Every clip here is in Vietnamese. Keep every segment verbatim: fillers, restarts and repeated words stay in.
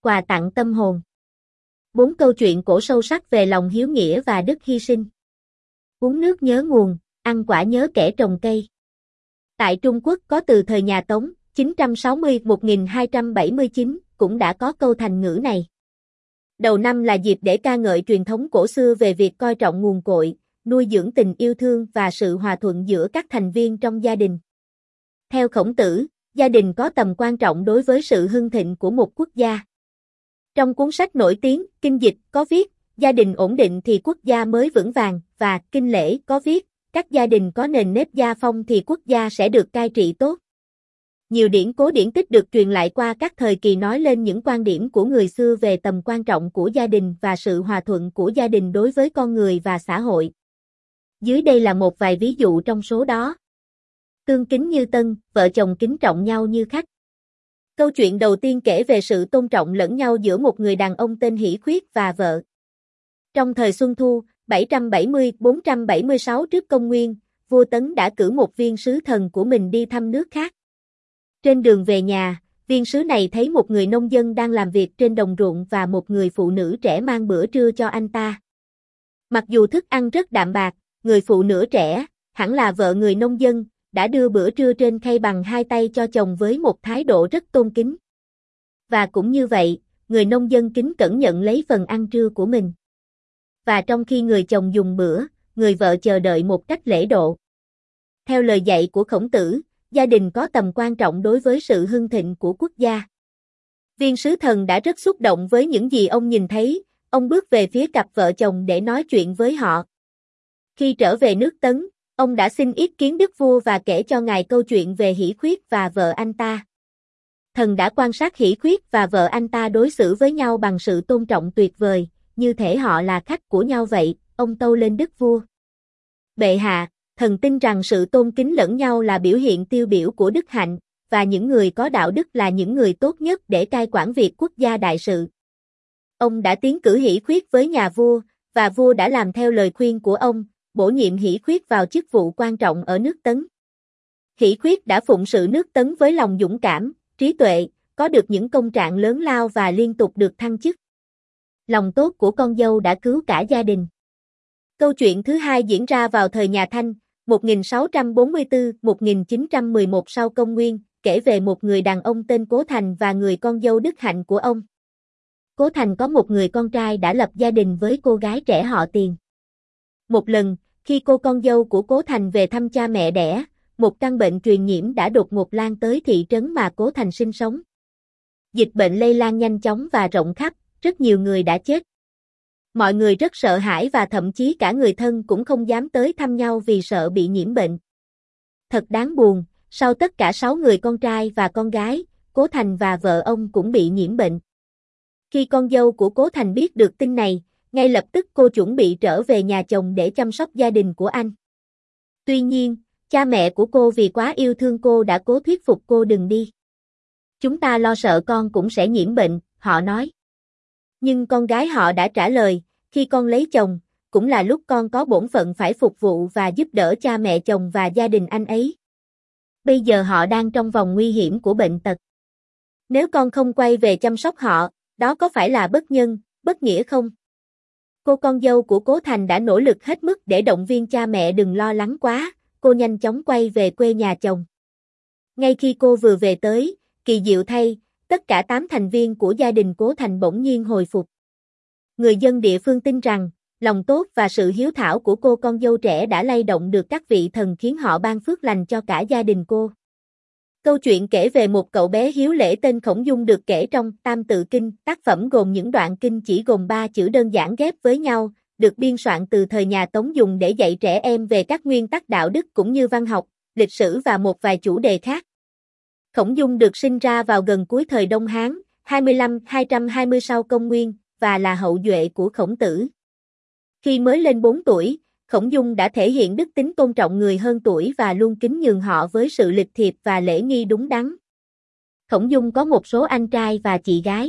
quà tặng tâm hồn. Bốn câu chuyện cổ sâu sắc về lòng hiếu nghĩa và đức hy sinh. Uống nước nhớ nguồn, ăn quả nhớ kẻ trồng cây. Tại Trung Quốc có từ thời nhà Tống, chín trăm sáu mươi đến một nghìn hai trăm bảy mươi chín, cũng đã có câu thành ngữ này. Đầu năm là dịp để ca ngợi truyền thống cổ xưa về việc coi trọng nguồn cội, nuôi dưỡng tình yêu thương và sự hòa thuận giữa các thành viên trong gia đình. Theo Khổng Tử, gia đình có tầm quan trọng đối với sự hưng thịnh của một quốc gia. Trong cuốn sách nổi tiếng, Kinh Dịch có viết, gia đình ổn định thì quốc gia mới vững vàng, và Kinh Lễ có viết, các gia đình có nền nếp gia phong thì quốc gia sẽ được cai trị tốt. Nhiều điển cố điển tích được truyền lại qua các thời kỳ nói lên những quan điểm của người xưa về tầm quan trọng của gia đình và sự hòa thuận của gia đình đối với con người và xã hội. Dưới đây là một vài ví dụ trong số đó. Tương kính như tân, vợ chồng kính trọng nhau như khách. Câu chuyện đầu tiên kể về sự tôn trọng lẫn nhau giữa một người đàn ông tên Hỷ Khuyết và vợ. Trong thời Xuân Thu, bảy trăm bảy mươi đến bốn trăm bảy mươi sáu trước công nguyên, vua Tấn đã cử một viên sứ thần của mình đi thăm nước khác. Trên đường về nhà, viên sứ này thấy một người nông dân đang làm việc trên đồng ruộng và một người phụ nữ trẻ mang bữa trưa cho anh ta. Mặc dù thức ăn rất đạm bạc, người phụ nữ trẻ, hẳn là vợ người nông dân, đã đưa bữa trưa trên khay bằng hai tay cho chồng với một thái độ rất tôn kính. Và cũng như vậy, người nông dân kính cẩn nhận lấy phần ăn trưa của mình. Và trong khi người chồng dùng bữa, người vợ chờ đợi một cách lễ độ. Theo lời dạy của Khổng Tử, gia đình có tầm quan trọng đối với sự hưng thịnh của quốc gia. Viên sứ thần đã rất xúc động với những gì ông nhìn thấy, ông bước về phía cặp vợ chồng để nói chuyện với họ. Khi trở về nước Tấn, ông đã xin ý kiến đức vua và kể cho ngài câu chuyện về Hỷ Khuyết và vợ anh ta. Thần đã quan sát Hỷ Khuyết và vợ anh ta đối xử với nhau bằng sự tôn trọng tuyệt vời, như thể họ là khách của nhau vậy, ông tâu lên đức vua. Bệ hạ, thần tin rằng sự tôn kính lẫn nhau là biểu hiện tiêu biểu của đức hạnh, và những người có đạo đức là những người tốt nhất để cai quản việc quốc gia đại sự. Ông đã tiến cử Hỷ Khuyết với nhà vua, và vua đã làm theo lời khuyên của ông, bổ nhiệm Hỷ Khuyết vào chức vụ quan trọng ở nước Tấn. Hỷ Khuyết đã phụng sự nước Tấn với lòng dũng cảm, trí tuệ, có được những công trạng lớn lao và liên tục được thăng chức. Lòng tốt của con dâu đã cứu cả gia đình. Câu chuyện thứ hai diễn ra vào thời nhà Thanh, một nghìn sáu trăm bốn mươi tư đến một nghìn chín trăm mười một sau công nguyên, kể về một người đàn ông tên Cố Thành và người con dâu đức hạnh của ông. Cố Thành có một người con trai đã lập gia đình với cô gái trẻ họ Tiền. Một lần, khi cô con dâu của Cố Thành về thăm cha mẹ đẻ, một căn bệnh truyền nhiễm đã đột ngột lan tới thị trấn mà Cố Thành sinh sống. Dịch bệnh lây lan nhanh chóng và rộng khắp, rất nhiều người đã chết. Mọi người rất sợ hãi và thậm chí cả người thân cũng không dám tới thăm nhau vì sợ bị nhiễm bệnh. Thật đáng buồn, sau tất cả sáu người con trai và con gái, Cố Thành và vợ ông cũng bị nhiễm bệnh. Khi con dâu của Cố Thành biết được tin này, ngay lập tức cô chuẩn bị trở về nhà chồng để chăm sóc gia đình của anh. Tuy nhiên, cha mẹ của cô vì quá yêu thương cô đã cố thuyết phục cô đừng đi. Chúng ta lo sợ con cũng sẽ nhiễm bệnh, họ nói. Nhưng con gái họ đã trả lời, khi con lấy chồng, cũng là lúc con có bổn phận phải phục vụ và giúp đỡ cha mẹ chồng và gia đình anh ấy. Bây giờ họ đang trong vòng nguy hiểm của bệnh tật. Nếu con không quay về chăm sóc họ, đó có phải là bất nhân, bất nghĩa không? Cô con dâu của Cố Thành đã nỗ lực hết mức để động viên cha mẹ đừng lo lắng quá, cô nhanh chóng quay về quê nhà chồng. Ngay khi cô vừa về tới, kỳ diệu thay, tất cả tám thành viên của gia đình Cố Thành bỗng nhiên hồi phục. Người dân địa phương tin rằng, lòng tốt và sự hiếu thảo của cô con dâu trẻ đã lay động được các vị thần khiến họ ban phước lành cho cả gia đình cô. Câu chuyện kể về một cậu bé hiếu lễ tên Khổng Dung được kể trong Tam Tự Kinh, tác phẩm gồm những đoạn kinh chỉ gồm ba chữ đơn giản ghép với nhau, được biên soạn từ thời nhà Tống dùng để dạy trẻ em về các nguyên tắc đạo đức cũng như văn học, lịch sử và một vài chủ đề khác. Khổng Dung được sinh ra vào gần cuối thời Đông Hán, hai mươi lăm đến hai trăm hai mươi sau công nguyên, và là hậu duệ của Khổng Tử. Khi mới lên bốn tuổi, Khổng Dung đã thể hiện đức tính tôn trọng người hơn tuổi và luôn kính nhường họ với sự lịch thiệp và lễ nghi đúng đắn. Khổng Dung có một số anh trai và chị gái.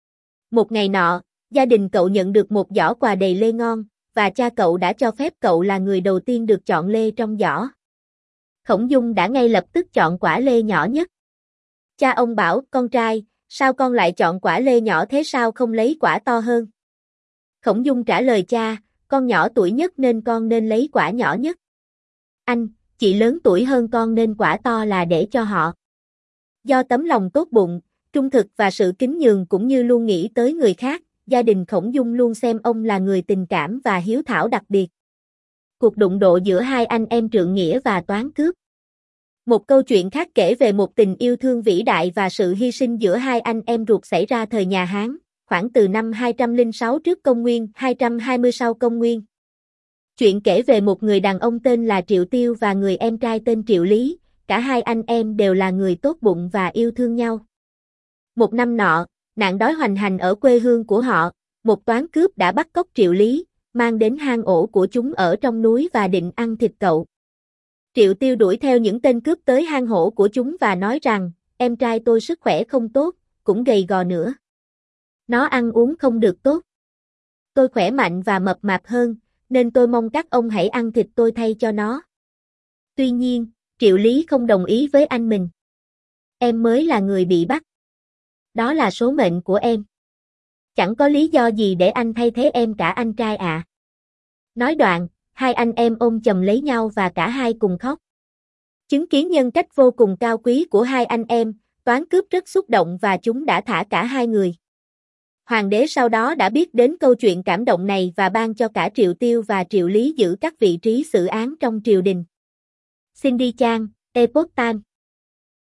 Một ngày nọ, gia đình cậu nhận được một giỏ quà đầy lê ngon, và cha cậu đã cho phép cậu là người đầu tiên được chọn lê trong giỏ. Khổng Dung đã ngay lập tức chọn quả lê nhỏ nhất. Cha ông bảo, con trai, Sao con lại chọn quả lê nhỏ thế, sao không lấy quả to hơn? Khổng Dung trả lời cha, con nhỏ tuổi nhất nên con nên lấy quả nhỏ nhất. Anh, chị lớn tuổi hơn con nên quả to là để cho họ. Do tấm lòng tốt bụng, trung thực và sự kính nhường cũng như luôn nghĩ tới người khác, gia đình Khổng Dung luôn xem ông là người tình cảm và hiếu thảo đặc biệt. Cuộc đụng độ giữa hai anh em Trượng Nghĩa và Toán Cướp. Một câu chuyện khác kể về một tình yêu thương vĩ đại và sự hy sinh giữa hai anh em ruột xảy ra thời nhà Hán, khoảng từ năm hai trăm lẻ sáu trước công nguyên, hai trăm hai mươi sau công nguyên. Chuyện kể về một người đàn ông tên là Triệu Tiêu và người em trai tên Triệu Lý, cả hai anh em đều là người tốt bụng và yêu thương nhau. Một năm nọ, nạn đói hoành hành ở quê hương của họ, một toán cướp đã bắt cóc Triệu Lý, mang đến hang ổ của chúng ở trong núi và định ăn thịt cậu. Triệu Tiêu đuổi theo những tên cướp tới hang hổ của chúng và nói rằng, em trai tôi sức khỏe không tốt, cũng gầy gò nữa. Nó ăn uống không được tốt. Tôi khỏe mạnh và mập mạp hơn, nên tôi mong các ông hãy ăn thịt tôi thay cho nó. Tuy nhiên, Triệu Lý không đồng ý với anh mình. Em mới là người bị bắt. Đó là số mệnh của em. Chẳng có lý do gì để anh thay thế em cả anh trai ạ. À. Nói đoạn, hai anh em ôm chầm lấy nhau và cả hai cùng khóc. Chứng kiến nhân cách vô cùng cao quý của hai anh em, toán cướp rất xúc động và chúng đã thả cả hai người. Hoàng đế sau đó đã biết đến câu chuyện cảm động này và ban cho cả Triệu Tiêu và Triệu Lý giữ các vị trí xử án trong triều đình. Cindy Chan, Epoch Times